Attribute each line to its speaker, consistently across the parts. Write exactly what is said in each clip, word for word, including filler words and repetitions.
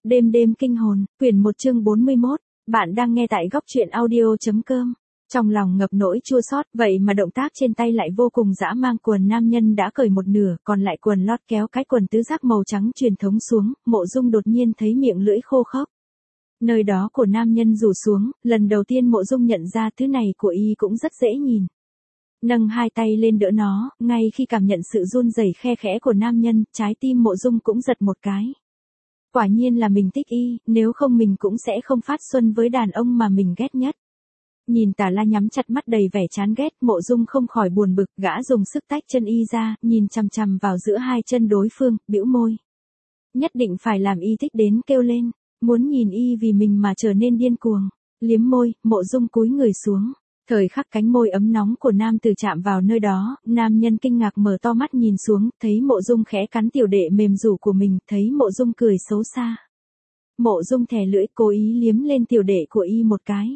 Speaker 1: Đêm đêm kinh hồn, quyển một chương bốn mươi mốt, bạn đang nghe tại góc truyện audio.com. Trong lòng ngập nỗi chua xót, vậy mà động tác trên tay lại vô cùng dã man. Quần nam nhân đã cởi một nửa, còn lại quần lót kéo cái quần tứ giác màu trắng truyền thống xuống, Mộ Dung đột nhiên thấy miệng lưỡi khô khốc. Nơi đó của nam nhân rủ xuống, lần đầu tiên Mộ Dung nhận ra thứ này của y cũng rất dễ nhìn. Nâng hai tay lên đỡ nó, ngay khi cảm nhận sự run rẩy khe khẽ của nam nhân, trái tim Mộ Dung cũng giật một cái. Quả nhiên là mình thích y, nếu không mình cũng sẽ không phát xuân với đàn ông mà mình ghét nhất. Nhìn Tả La nhắm chặt mắt đầy vẻ chán ghét, Mộ Dung không khỏi buồn bực, gã dùng sức tách chân y ra, nhìn chằm chằm vào giữa hai chân đối phương, bĩu môi. Nhất định phải làm y thích đến kêu lên, muốn nhìn y vì mình mà trở nên điên cuồng. Liếm môi, Mộ Dung cúi người xuống. Thời khắc cánh môi ấm nóng của nam tử chạm vào nơi đó, nam nhân kinh ngạc mở to mắt nhìn xuống, thấy Mộ Dung khẽ cắn tiểu đệ mềm rủ của mình, thấy Mộ Dung cười xấu xa. Mộ Dung thè lưỡi cố ý liếm lên tiểu đệ của y một cái.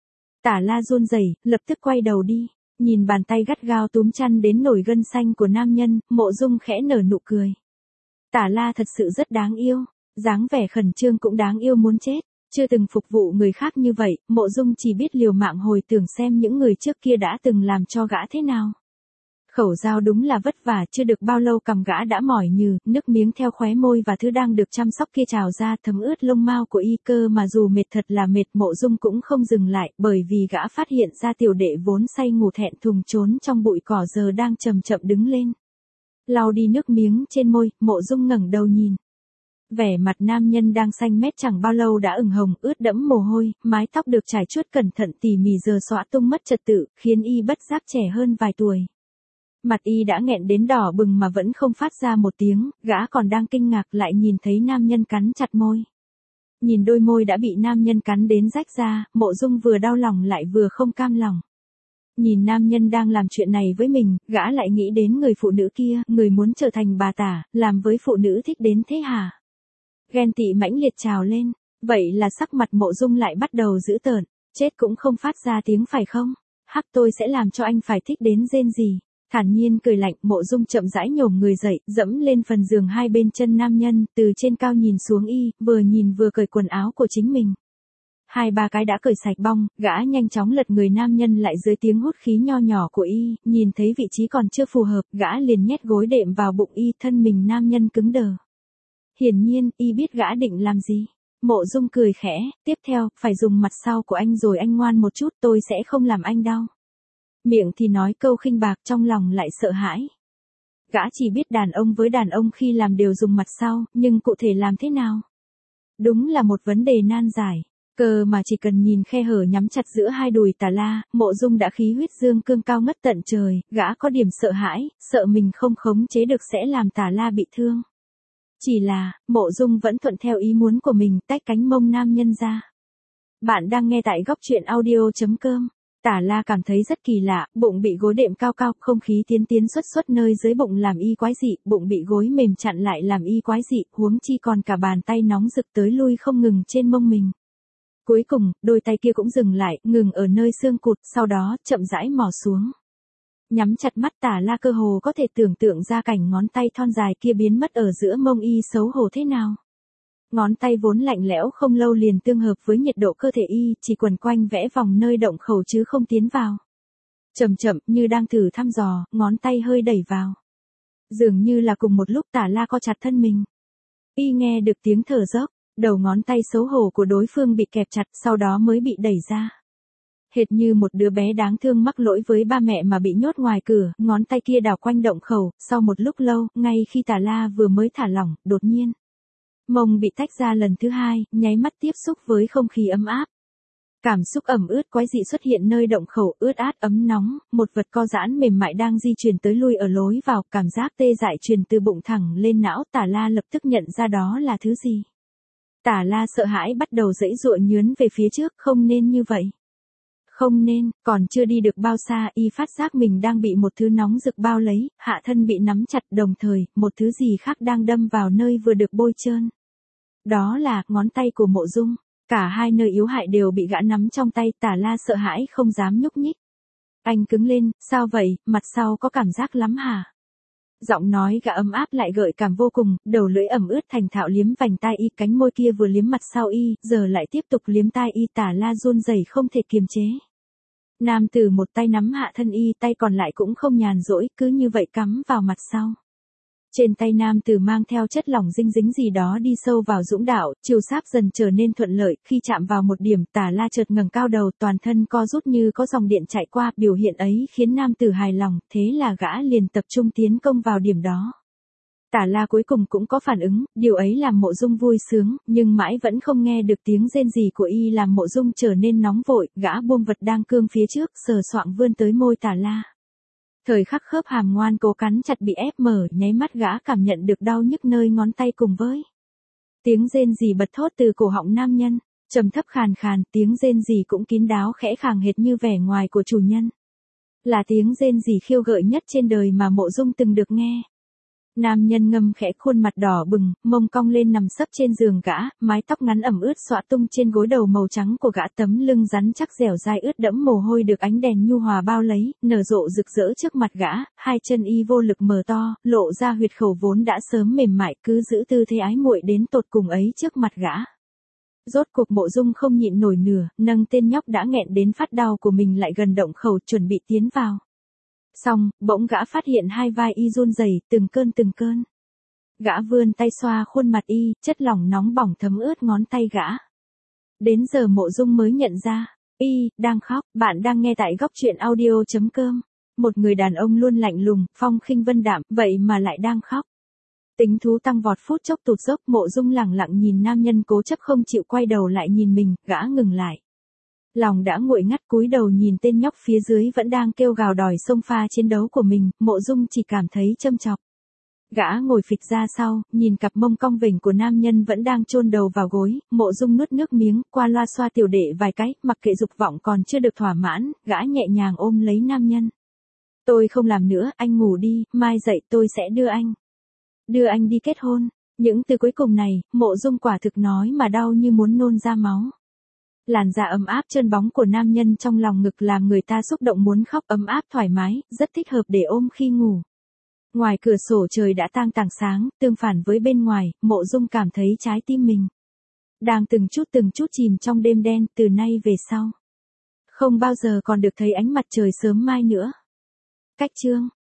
Speaker 1: Tả La run rẩy, lập tức quay đầu đi, nhìn bàn tay gắt gao túm chăn đến nổi gân xanh của nam nhân, Mộ Dung khẽ nở nụ cười. Tả La thật sự rất đáng yêu, dáng vẻ khẩn trương cũng đáng yêu muốn chết. Chưa từng phục vụ người khác như vậy, Mộ Dung chỉ biết liều mạng hồi tưởng xem những người trước kia đã từng làm cho gã thế nào. Khẩu dao đúng là vất vả, chưa được bao lâu cằm gã đã mỏi nhừ, nước miếng theo khóe môi và thứ đang được chăm sóc kia trào ra thấm ướt lông mao của y. Cơ mà dù mệt thật là mệt, Mộ Dung cũng không dừng lại, bởi vì gã phát hiện ra tiểu đệ vốn say ngủ thẹn thùng trốn trong bụi cỏ giờ đang chậm chậm đứng lên. Lau đi nước miếng trên môi, Mộ Dung ngẩng đầu nhìn. Vẻ mặt nam nhân đang xanh mét chẳng bao lâu đã ửng hồng, ướt đẫm mồ hôi, mái tóc được trải chuốt cẩn thận tỉ mỉ giờ xõa tung mất trật tự, khiến y bất giác trẻ hơn vài tuổi. Mặt y đã nghẹn đến đỏ bừng mà vẫn không phát ra một tiếng, gã còn đang kinh ngạc lại nhìn thấy nam nhân cắn chặt môi. Nhìn đôi môi đã bị nam nhân cắn đến rách ra, Mộ Dung vừa đau lòng lại vừa không cam lòng. Nhìn nam nhân đang làm chuyện này với mình, gã lại nghĩ đến người phụ nữ kia, người muốn trở thành bà Tả, làm với phụ nữ thích đến thế hả? Ghen tị mãnh liệt trào lên, vậy là sắc mặt Mộ Dung lại bắt đầu dữ tợn, chết cũng không phát ra tiếng phải không? Hắc, tôi sẽ làm cho anh phải thích đến rên rỉ. Thản nhiên cười lạnh, Mộ Dung chậm rãi nhổm người dậy, dẫm lên phần giường hai bên chân nam nhân, từ trên cao nhìn xuống y, vừa nhìn vừa cởi quần áo của chính mình. Hai ba cái đã cởi sạch bong, gã nhanh chóng lật người nam nhân lại dưới tiếng hút khí nho nhỏ của y, nhìn thấy vị trí còn chưa phù hợp, gã liền nhét gối đệm vào bụng y, thân mình nam nhân cứng đờ. Hiển nhiên, y biết gã định làm gì. Mộ Dung cười khẽ, tiếp theo, phải dùng mặt sau của anh rồi anh ngoan một chút, tôi sẽ không làm anh đau. Miệng thì nói câu khinh bạc, trong lòng lại sợ hãi. Gã chỉ biết đàn ông với đàn ông khi làm đều dùng mặt sau, nhưng cụ thể làm thế nào? Đúng là một vấn đề nan giải. Cơ mà chỉ cần nhìn khe hở nhắm chặt giữa hai đùi Tả La, Mộ Dung đã khí huyết dương cương cao ngất tận trời, gã có điểm sợ hãi, sợ mình không khống chế được sẽ làm Tả La bị thương. Chỉ là, Mộ Dung vẫn thuận theo ý muốn của mình, tách cánh mông nam nhân ra. Bạn đang nghe tại góc truyện audio.com. Tả La cảm thấy rất kỳ lạ, bụng bị gối đệm cao cao, không khí tiến tiến xuất xuất nơi dưới bụng làm y quái dị, bụng bị gối mềm chặn lại làm y quái dị, huống chi còn cả bàn tay nóng rực tới lui không ngừng trên mông mình. Cuối cùng, đôi tay kia cũng dừng lại, ngừng ở nơi xương cụt, sau đó, chậm rãi mò xuống. Nhắm chặt mắt Tả La cơ hồ có thể tưởng tượng ra cảnh ngón tay thon dài kia biến mất ở giữa mông y xấu hổ thế nào. Ngón tay vốn lạnh lẽo không lâu liền tương hợp với nhiệt độ cơ thể y, chỉ quần quanh vẽ vòng nơi động khẩu chứ không tiến vào. Chậm chậm, như đang thử thăm dò, ngón tay hơi đẩy vào. Dường như là cùng một lúc Tả La co chặt thân mình. Y nghe được tiếng thở dốc, đầu ngón tay xấu hổ của đối phương bị kẹp chặt, sau đó mới bị đẩy ra. Hệt như một đứa bé đáng thương mắc lỗi với ba mẹ mà bị nhốt ngoài cửa, ngón tay kia đảo quanh động khẩu, sau một lúc lâu, ngay khi Tả La vừa mới thả lỏng, đột nhiên. Mông bị tách ra lần thứ hai, nháy mắt tiếp xúc với không khí ấm áp. Cảm xúc ẩm ướt quái dị xuất hiện nơi động khẩu, ướt át ấm nóng, một vật co giãn mềm mại đang di chuyển tới lui ở lối vào, cảm giác tê dại truyền từ bụng thẳng lên não, Tả La lập tức nhận ra đó là thứ gì. Tả La sợ hãi bắt đầu giãy giụa nhướn về phía trước, không nên như vậy. Không nên, còn chưa đi được bao xa, y phát giác mình đang bị một thứ nóng rực bao lấy, hạ thân bị nắm chặt, đồng thời, một thứ gì khác đang đâm vào nơi vừa được bôi trơn. Đó là, ngón tay của Mộ Dung. Cả hai nơi yếu hại đều bị gã nắm trong tay, Tả La sợ hãi không dám nhúc nhích. Anh cứng lên, sao vậy, mặt sau có cảm giác lắm hả? Giọng nói gã ấm áp lại gợi cảm vô cùng, đầu lưỡi ẩm ướt thành thạo liếm vành tai y, cánh môi kia vừa liếm mặt sau y, giờ lại tiếp tục liếm tai y. Tả La run rẩy không thể kiềm chế. Nam tử một tay nắm hạ thân y, tay còn lại cũng không nhàn rỗi, cứ như vậy cắm vào mặt sau. Trên tay nam tử mang theo chất lỏng dinh dính gì đó đi sâu vào dũng đạo, chiều sáp dần trở nên thuận lợi, khi chạm vào một điểm, Tả La chợt ngẩng cao đầu, toàn thân co rút như có dòng điện chạy qua, biểu hiện ấy khiến nam tử hài lòng, thế là gã liền tập trung tiến công vào điểm đó. Tả La cuối cùng cũng có phản ứng, điều ấy làm Mộ Dung vui sướng, nhưng mãi vẫn không nghe được tiếng rên rỉ của y làm Mộ Dung trở nên nóng vội, gã buông vật đang cương phía trước, sờ soạng vươn tới môi Tả La. Thời khắc khớp hàm ngoan cố cắn chặt bị ép mở, nháy mắt gã cảm nhận được đau nhức nơi ngón tay cùng với tiếng rên rỉ bật thốt từ cổ họng nam nhân, trầm thấp khàn khàn, tiếng rên rỉ cũng kín đáo khẽ khàng hệt như vẻ ngoài của chủ nhân. Là tiếng rên rỉ khiêu gợi nhất trên đời mà Mộ Dung từng được nghe. Nam nhân ngâm khẽ, khuôn mặt đỏ bừng, mông cong lên nằm sấp trên giường gã, mái tóc ngắn ẩm ướt xõa tung trên gối đầu màu trắng của gã, tấm lưng rắn chắc dẻo dai ướt đẫm mồ hôi được ánh đèn nhu hòa bao lấy, nở rộ rực rỡ trước mặt gã, hai chân y vô lực mở to, lộ ra huyệt khẩu vốn đã sớm mềm mại, cứ giữ tư thế ái muội đến tột cùng ấy trước mặt gã. Rốt cuộc Mộ Dung không nhịn nổi nửa, nâng tên nhóc đã nghẹn đến phát đau của mình lại gần động khẩu chuẩn bị tiến vào. Xong, bỗng gã phát hiện hai vai y run rẩy, từng cơn từng cơn. Gã vươn tay xoa khuôn mặt y, chất lỏng nóng bỏng thấm ướt ngón tay gã. Đến giờ Mộ Dung mới nhận ra, y đang khóc. Bạn đang nghe tại góc truyện audio chấm com. Một người đàn ông luôn lạnh lùng, phong khinh vân đạm, vậy mà lại đang khóc. Tính thú tăng vọt phút chốc tụt dốc, Mộ Dung lẳng lặng nhìn nam nhân cố chấp không chịu quay đầu lại nhìn mình, gã ngừng lại. Lòng đã nguội ngắt, cúi đầu nhìn tên nhóc phía dưới vẫn đang kêu gào đòi xông pha chiến đấu của mình, Mộ Dung chỉ cảm thấy châm chọc. Gã ngồi phịch ra sau, nhìn cặp mông cong vểnh của nam nhân vẫn đang chôn đầu vào gối, Mộ Dung nuốt nước miếng, qua loa xoa tiểu đệ vài cái, mặc kệ dục vọng còn chưa được thỏa mãn, gã nhẹ nhàng ôm lấy nam nhân. Tôi không làm nữa, anh ngủ đi, mai dậy tôi sẽ đưa anh. Đưa anh đi kết hôn. Những từ cuối cùng này, Mộ Dung quả thực nói mà đau như muốn nôn ra máu. Làn da ấm áp trơn bóng của nam nhân trong lòng ngực làm người ta xúc động muốn khóc, ấm áp thoải mái, rất thích hợp để ôm khi ngủ. Ngoài cửa sổ trời đã tang tảng sáng, tương phản với bên ngoài, Mộ Dung cảm thấy trái tim mình đang từng chút từng chút chìm trong đêm đen, từ nay về sau không bao giờ còn được thấy ánh mặt trời sớm mai nữa. Cách chương